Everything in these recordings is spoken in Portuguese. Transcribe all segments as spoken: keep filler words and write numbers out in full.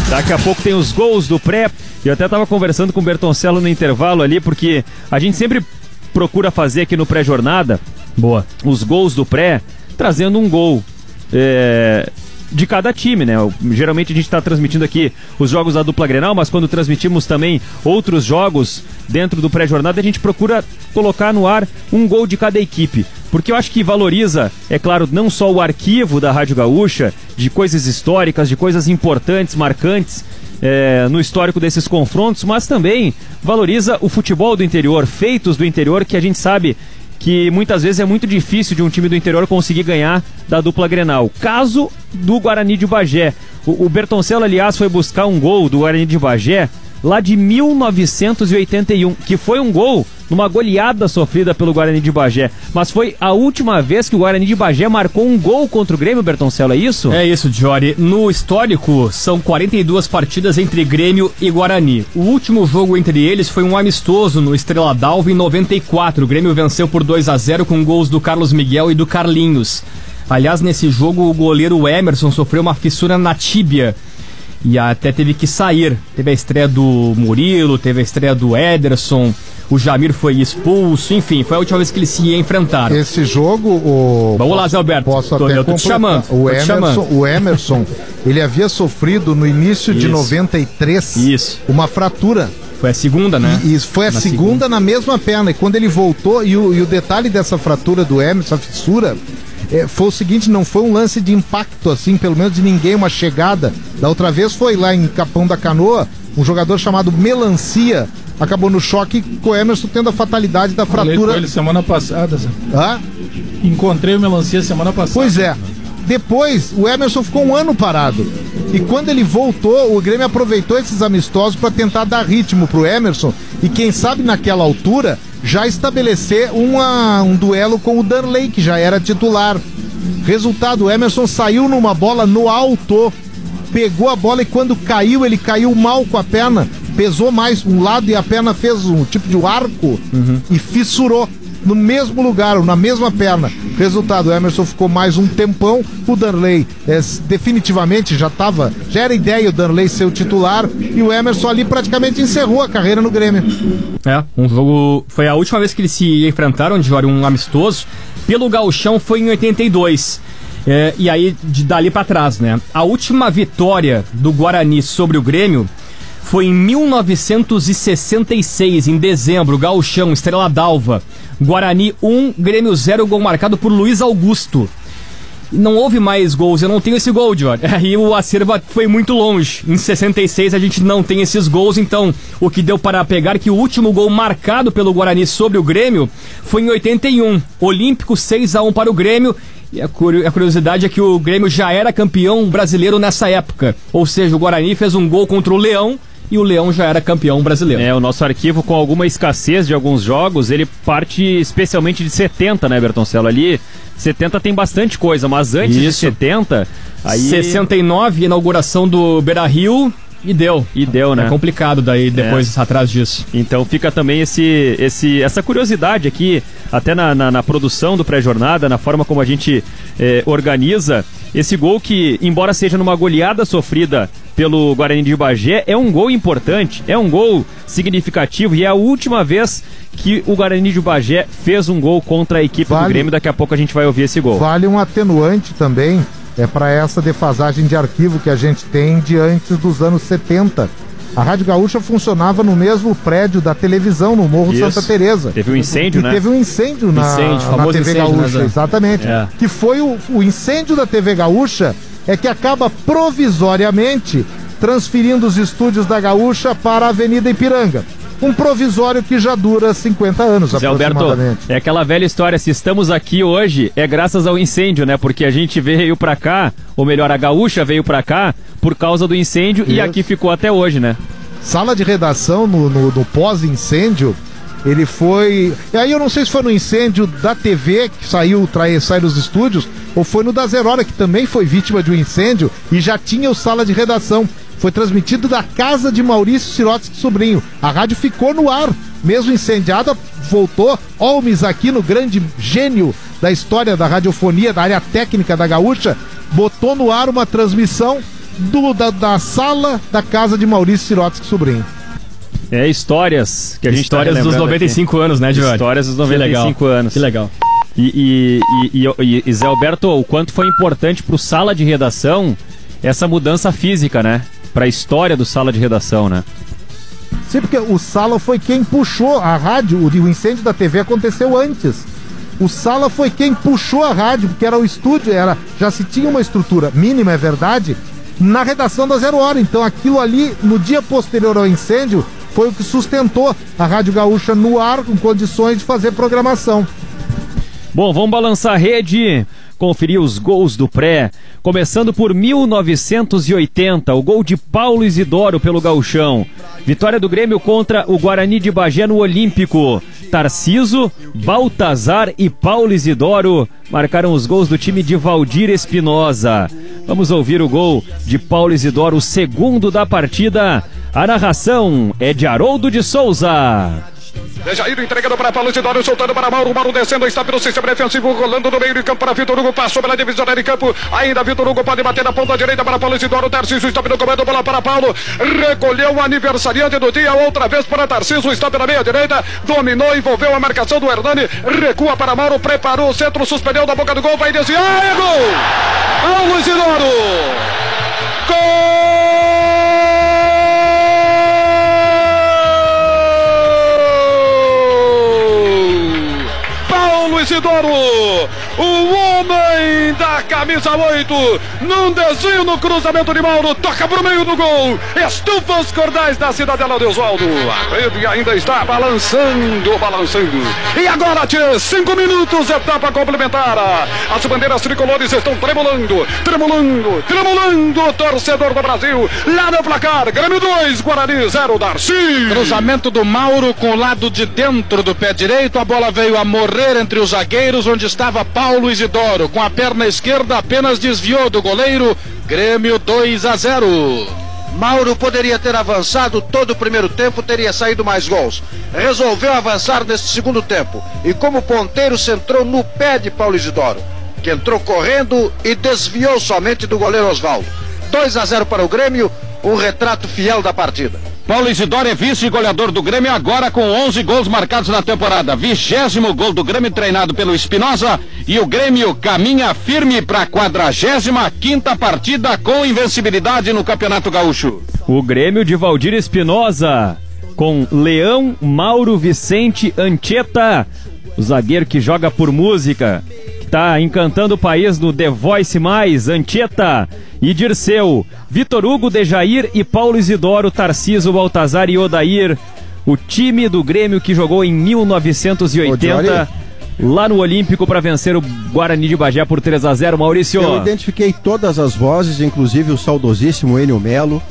Daqui a pouco tem os gols do pré. Eu até estava conversando com o Bertoncello no intervalo ali, porque a gente sempre procura fazer aqui no pré-jornada Boa. os gols do pré, trazendo um gol é, de cada time, né? Geralmente a gente está transmitindo aqui os jogos da dupla Grenal, mas quando transmitimos também outros jogos dentro do pré-jornada, a gente procura colocar no ar um gol de cada equipe. Porque eu acho que valoriza, é claro, não só o arquivo da Rádio Gaúcha, de coisas históricas, de coisas importantes, marcantes, é, no histórico desses confrontos, mas também valoriza o futebol do interior, feitos do interior, que a gente sabe que muitas vezes é muito difícil de um time do interior conseguir ganhar da dupla Grenal. Caso do Guarani de Bagé. O, o Bertoncello, aliás, foi buscar um gol do Guarani de Bagé lá de mil novecentos e oitenta e um, que foi um gol numa goleada sofrida pelo Guarani de Bagé. Mas foi a última vez que o Guarani de Bagé marcou um gol contra o Grêmio, Bertoncello, é isso? É isso, Jory. No histórico, são quarenta e duas partidas entre Grêmio e Guarani. O último jogo entre eles foi um amistoso no Estrela d'Alva em noventa e quatro. O Grêmio venceu por dois a zero com gols do Carlos Miguel e do Carlinhos. Aliás, nesse jogo, o goleiro Emerson sofreu uma fissura na tíbia e até teve que sair. Teve a estreia do Murilo, teve a estreia do Ederson, o Jamir foi expulso, enfim, foi a última vez que eles se enfrentaram. Esse jogo, o... Vamos lá, Zé Alberto. Posso tô, até eu tô te chamando. O tô te Emerson, chamando. o Emerson, ele havia sofrido no início Isso. de noventa e três Isso. uma fratura. Foi a segunda, né? E, e foi a na segunda, segunda na mesma perna. E quando ele voltou, e o, e o detalhe dessa fratura do Emerson, a fissura, é, foi o seguinte, não foi um lance de impacto, assim, pelo menos de ninguém, uma chegada. Da outra vez foi lá em Capão da Canoa, um jogador chamado Melancia acabou no choque com o Emerson tendo a fatalidade da fratura. Falei com ele semana passada. Zé. Hã? Encontrei o Melancia semana passada. Pois é. Depois, o Emerson ficou um ano parado. E quando ele voltou, o Grêmio aproveitou esses amistosos para tentar dar ritmo pro Emerson e, quem sabe, naquela altura, já estabelecer uma, um duelo com o Darley, que já era titular. Resultado, o Emerson saiu numa bola no alto, pegou a bola e quando caiu, ele caiu mal com a perna, pesou mais um lado e a perna fez um tipo de arco uhum. e fissurou no mesmo lugar, na mesma perna. Resultado, o Emerson ficou mais um tempão. O Darley é, definitivamente já estava, já era ideia o Darley ser o titular e o Emerson ali praticamente encerrou a carreira no Grêmio. É, um jogo, foi a última vez que eles se enfrentaram, de um amistoso. Pelo Gauchão foi em oitenta e dois. É, e aí, de, dali pra trás, né? A última vitória do Guarani sobre o Grêmio foi em mil novecentos e sessenta e seis, em dezembro, Gauchão, Estrela d'Alva. Guarani um, Grêmio zero, gol marcado por Luiz Augusto. Não houve mais gols, eu não tenho esse gol, Jorge. Aí o acervo foi muito longe. Em sessenta e seis a gente não tem esses gols, então o que deu para pegar que o último gol marcado pelo Guarani sobre o Grêmio foi em oitenta e um. Olímpico seis a um para o Grêmio. E a curiosidade é que o Grêmio já era campeão brasileiro nessa época. Ou seja, o Guarani fez um gol contra o Leão e o Leão já era campeão brasileiro. É, o nosso arquivo, com alguma escassez de alguns jogos, ele parte especialmente de setenta, né, Bertoncello? Ali, setenta tem bastante coisa, mas antes Isso. de setenta... Aí... sessenta e nove, inauguração do Beira-Rio... E deu. E deu, né? É complicado daí depois é. atrás disso. Então fica também esse, esse, essa curiosidade aqui, até na, na, na produção do pré-jornada, na forma como a gente eh, organiza. Esse gol que, embora seja numa goleada sofrida pelo Guarani de Bagé, é um gol importante, é um gol significativo e é a última vez que o Guarani de Bagé fez um gol contra a equipe vale, do Grêmio. Daqui a pouco a gente vai ouvir esse gol. Vale um atenuante também. É para essa defasagem de arquivo que a gente tem de antes dos anos setenta. A Rádio Gaúcha funcionava no mesmo prédio da televisão, no Morro Isso. Santa Teresa. Teve um incêndio, e né? Teve um incêndio na, incêndio, na T V incêndio, Gaúcha, né, exatamente. É. Que foi o, o incêndio da T V Gaúcha, é que acaba provisoriamente transferindo os estúdios da Gaúcha para a Avenida Ipiranga. Um provisório que já dura cinquenta anos, Zé aproximadamente. Alberto, é aquela velha história, se estamos aqui hoje, é graças ao incêndio, né? Porque a gente veio pra cá, ou melhor, a Gaúcha veio pra cá por causa do incêndio Isso. e aqui ficou até hoje, né? Sala de redação no, no, no pós-incêndio, ele foi... E aí eu não sei se foi no incêndio da T V, que saiu, trai, saiu dos estúdios, ou foi no da Zero Hora, que também foi vítima de um incêndio e já tinha o sala de redação. Foi transmitido da casa de Maurício Sirotsky Sobrinho. A rádio ficou no ar, mesmo incendiada, voltou. Olmes aqui, no grande gênio da história da radiofonia, da área técnica da Gaúcha, botou no ar uma transmissão do, da, da sala da casa de Maurício Sirotsky Sobrinho. É, histórias que a gente Histórias tá dos noventa e cinco aqui. Anos, né, Diori? Histórias dos noventa e cinco anos. Que legal. E, e, e, e, e Zé Alberto, o quanto foi importante pro Sala de Redação essa mudança física, né? Pra história do Sala de Redação, né? Sim, porque o Sala foi quem puxou a rádio, o incêndio da T V aconteceu antes. O Sala foi quem puxou a rádio, porque era o estúdio, era, já se tinha uma estrutura mínima, é verdade, na redação da Zero Hora. Então aquilo ali, no dia posterior ao incêndio, foi o que sustentou a Rádio Gaúcha no ar, com condições de fazer programação. Bom, vamos balançar a rede, conferir os gols do pré. Começando por mil novecentos e oitenta, o gol de Paulo Isidoro pelo Gauchão. Vitória do Grêmio contra o Guarani de Bagé no Olímpico. Tarciso, Baltazar e Paulo Isidoro marcaram os gols do time de Valdir Espinosa. Vamos ouvir o gol de Paulo Isidoro, o segundo da partida. A narração é de Haroldo de Souza. Dejair entregando para Paulo Isidoro, soltando para Mauro, Mauro descendo, está pelo sistema defensivo, rolando no meio de campo para Vitor Hugo, passou pela divisória de campo, ainda Vitor Hugo pode bater na ponta direita para Paulo Isidoro, Tarcísio está pelo comando, bola para Paulo, recolheu o aniversariante do dia, outra vez para Tarcísio, está pela meia direita, dominou, envolveu a marcação do Hernani, recua para Mauro, preparou o centro, suspendeu da boca do gol, vai desviar, é gol! Paulo Isidoro! Gol! Isidoro, o homem da camisa oito, num desvio no cruzamento de Mauro, toca pro meio do gol, estufa os cordais da Cidadela de Oswaldo, a rede ainda está balançando, balançando, e agora, tchê, cinco minutos, etapa complementar, as bandeiras tricolores estão tremulando, tremulando, tremulando, torcedor do Brasil, lá no placar, Grêmio dois, Guarani zero, Darcy. Cruzamento do Mauro com o lado de dentro do pé direito, a bola veio a morrer entre os zagueiros, onde estava Paulo Isidoro, com a perna esquerda apenas desviou do goleiro, Grêmio dois a zero. Mauro poderia ter avançado todo o primeiro tempo, teria saído mais gols. Resolveu avançar neste segundo tempo e como ponteiro centrou no pé de Paulo Isidoro, que entrou correndo e desviou somente do goleiro Oswaldo. dois a zero para o Grêmio, um retrato fiel da partida. Paulo Isidoro é vice-goleador do Grêmio agora com onze gols marcados na temporada. Vigésimo gol do Grêmio treinado pelo Espinosa e o Grêmio caminha firme para a quadragésima quinta partida com invencibilidade no Campeonato Gaúcho. O Grêmio de Valdir Espinosa com Leão, Mauro, Vicente, Anchieta, o zagueiro que joga por música, que tá encantando o país no The Voice Mais, Anchieta e Dirceu, Vitor Hugo, Dejair e Paulo Isidoro, Tarciso, Baltazar e Odair. O time do Grêmio que jogou em mil novecentos e oitenta lá no Olímpico para vencer o Guarani de Bagé por três a zero, Maurício. Eu identifiquei todas as vozes, inclusive o saudosíssimo Enio Melo,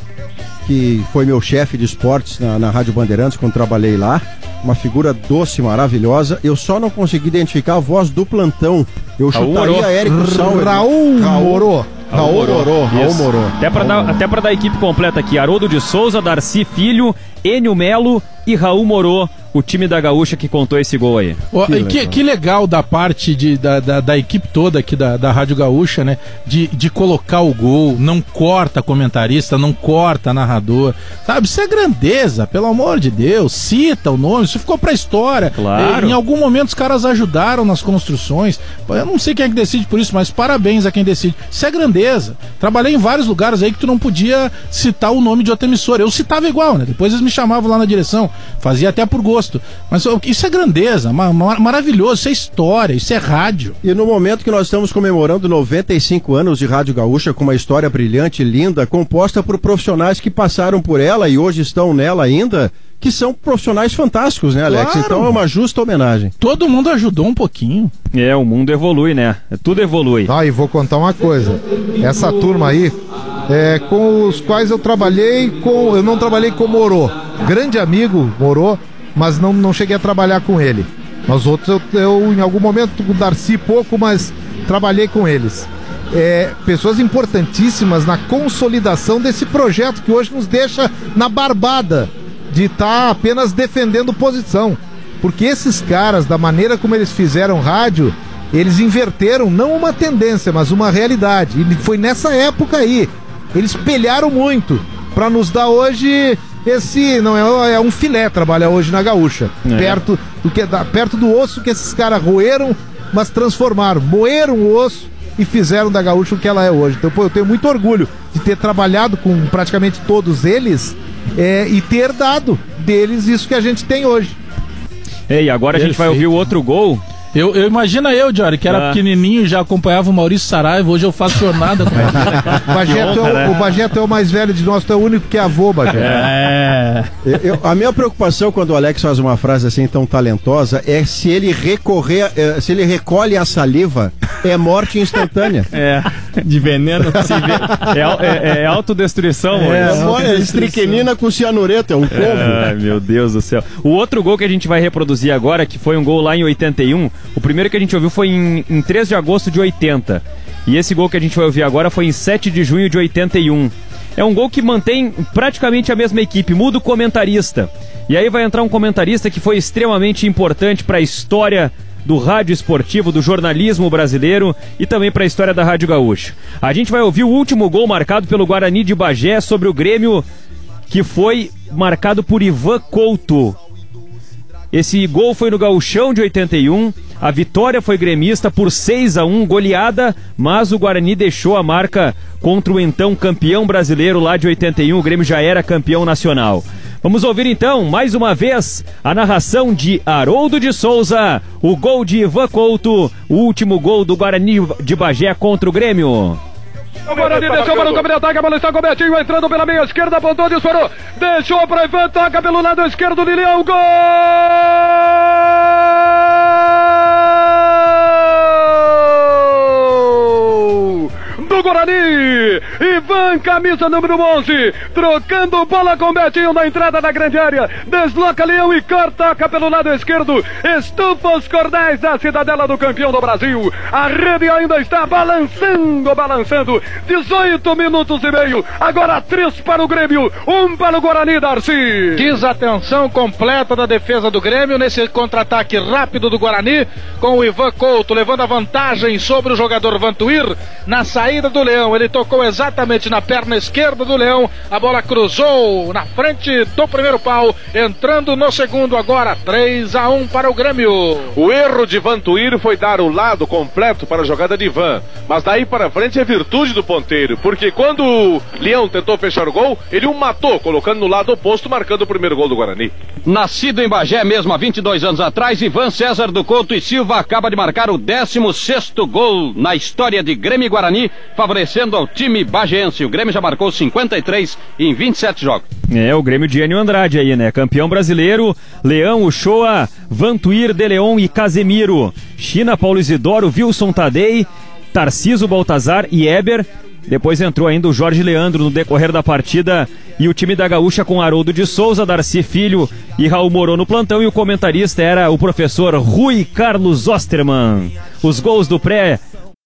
que foi meu chefe de esportes na, na Rádio Bandeirantes quando trabalhei lá. Uma figura doce, maravilhosa. Eu só não consegui identificar a voz do plantão. Eu Raul chutaria Morô. Érico Sauer. Raul Morô. Raul Morô. Raul Morô. Até para dar, até para dar a equipe completa aqui: Haroldo de Souza, Darcy Filho, Enio Melo e Raul Morô, o time da Gaúcha que contou esse gol aí. Oh, Que que, legal. que legal da parte de, da, da, da equipe toda aqui da, da Rádio Gaúcha, né? De, de colocar o gol, não corta comentarista, não corta narrador, sabe? Isso é grandeza, pelo amor de Deus, cita o nome, isso ficou pra história. Claro. Em algum momento os caras ajudaram nas construções, eu não sei quem é que decide por isso, mas parabéns a quem decide. Isso é grandeza. Trabalhei em vários lugares aí que tu não podia citar o nome de outra emissora, eu citava igual, né? Depois eles me chamavam lá na direção, fazia até por gosto. Mas isso é grandeza, mar maravilhoso, isso é história, isso é rádio. E no momento que nós estamos comemorando noventa e cinco anos de Rádio Gaúcha, com uma história brilhante, linda, composta por profissionais que passaram por ela e hoje estão nela ainda, que são profissionais fantásticos, né, Alex? Claro. Então é uma justa homenagem. Todo mundo ajudou um pouquinho. É, o mundo evolui, né? Tudo evolui. Ah, e vou contar uma coisa. Essa turma aí, é, com os quais eu trabalhei, com, eu não trabalhei com o Morô. Grande amigo, Morô, mas não, não cheguei a trabalhar com ele. Nós outros, eu, eu em algum momento, com o Darcy pouco, mas trabalhei com eles. É, pessoas importantíssimas na consolidação desse projeto que hoje nos deixa na barbada de estar apenas defendendo posição. Porque esses caras, da maneira como eles fizeram rádio, eles inverteram não uma tendência, mas uma realidade. E foi nessa época aí eles pelharam muito pra nos dar hoje esse, não é, é um filé trabalhar hoje na Gaúcha, é. perto, do que, da, perto do osso que esses caras roeram, mas transformaram, moeram o osso e fizeram da Gaúcha o que ela é hoje. Então, pô, eu tenho muito orgulho de ter trabalhado com praticamente todos eles é, e ter dado deles isso que a gente tem hoje. E agora a gente vai ouvir o outro gol. Eu, eu imagina eu, Jory, que era ah. pequenininho, já acompanhava o Maurício Saraiva, hoje eu faço jornada com ele. Bajeto é o, o Bajeto é o mais velho de nós, tu é o único que é avô, Bajeto. É. Eu, eu, a minha preocupação quando o Alex faz uma frase assim tão talentosa é se ele recorrer, é, se ele recolhe a saliva, é morte instantânea. É, de veneno. É, é, é autodestruição, é, é, é estriquenina com cianureto, é um combo. Ai, meu Deus do céu. O outro gol que a gente vai reproduzir agora, que foi um gol lá em oitenta e um, o primeiro que a gente ouviu foi em, em três de agosto de oitenta. E esse gol que a gente vai ouvir agora foi em sete de junho de oitenta e um. É um gol que mantém praticamente a mesma equipe, muda o comentarista. E aí vai entrar um comentarista que foi extremamente importante para a história do rádio esportivo, do jornalismo brasileiro e também para a história da Rádio Gaúcha. A gente vai ouvir o último gol marcado pelo Guarani de Bagé sobre o Grêmio, que foi marcado por Ivan Couto. Esse gol foi no Gauchão de oitenta e um, a vitória foi gremista por seis a um, goleada, mas o Guarani deixou a marca contra o então campeão brasileiro lá de oitenta e um, o Grêmio já era campeão nacional. Vamos ouvir então, mais uma vez, a narração de Haroldo de Souza, o gol de Ivan Couto, o último gol do Guarani de Bagé contra o Grêmio. O Guarani deixou para o campo de ataque, a bola está com o Betinho entrando pela meia esquerda, apontou, disparou, deixou para Ivan, toca pelo lado esquerdo, Lilian, gol! Do Guarani, Ivan, camisa número onze, trocando bola com Betinho na entrada da grande área, desloca Leão e corta pelo lado esquerdo, estufa os cordéis da cidadela do campeão do Brasil, a rede ainda está balançando, balançando, dezoito minutos e meio, agora três para o Grêmio, um para o Guarani, Darcy. Desatenção completa da defesa do Grêmio nesse contra-ataque rápido do Guarani, com o Ivan Couto levando a vantagem sobre o jogador Vantuir na saída do Leão, ele tocou exatamente na perna esquerda do Leão, a bola cruzou na frente do primeiro pau, entrando no segundo agora, três a um para o Grêmio. O erro de Vantuir foi dar o lado completo para a jogada de Ivan, mas daí para frente é virtude do ponteiro, porque quando o Leão tentou fechar o gol, ele o matou, colocando no lado oposto, marcando o primeiro gol do Guarani. Nascido em Bagé mesmo há vinte e dois anos atrás, Ivan César do Couto e Silva acaba de marcar o décimo sexto gol na história de Grêmio e Guarani, favorecendo ao time bagiense. O Grêmio já marcou cinquenta e três em vinte e sete jogos. É, o Grêmio de Enio Andrade aí, né? Campeão brasileiro, Leão, Uchoa, Vantuir, De Leon e Casemiro. China, Paulo Isidoro, Wilson Tadei, Tarciso, Baltazar e Eber. Depois entrou ainda o Jorge Leandro no decorrer da partida e o time da Gaúcha com Haroldo de Souza, Darcy Filho e Raul Moron no plantão, e o comentarista era o professor Rui Carlos Osterman. Os gols do pré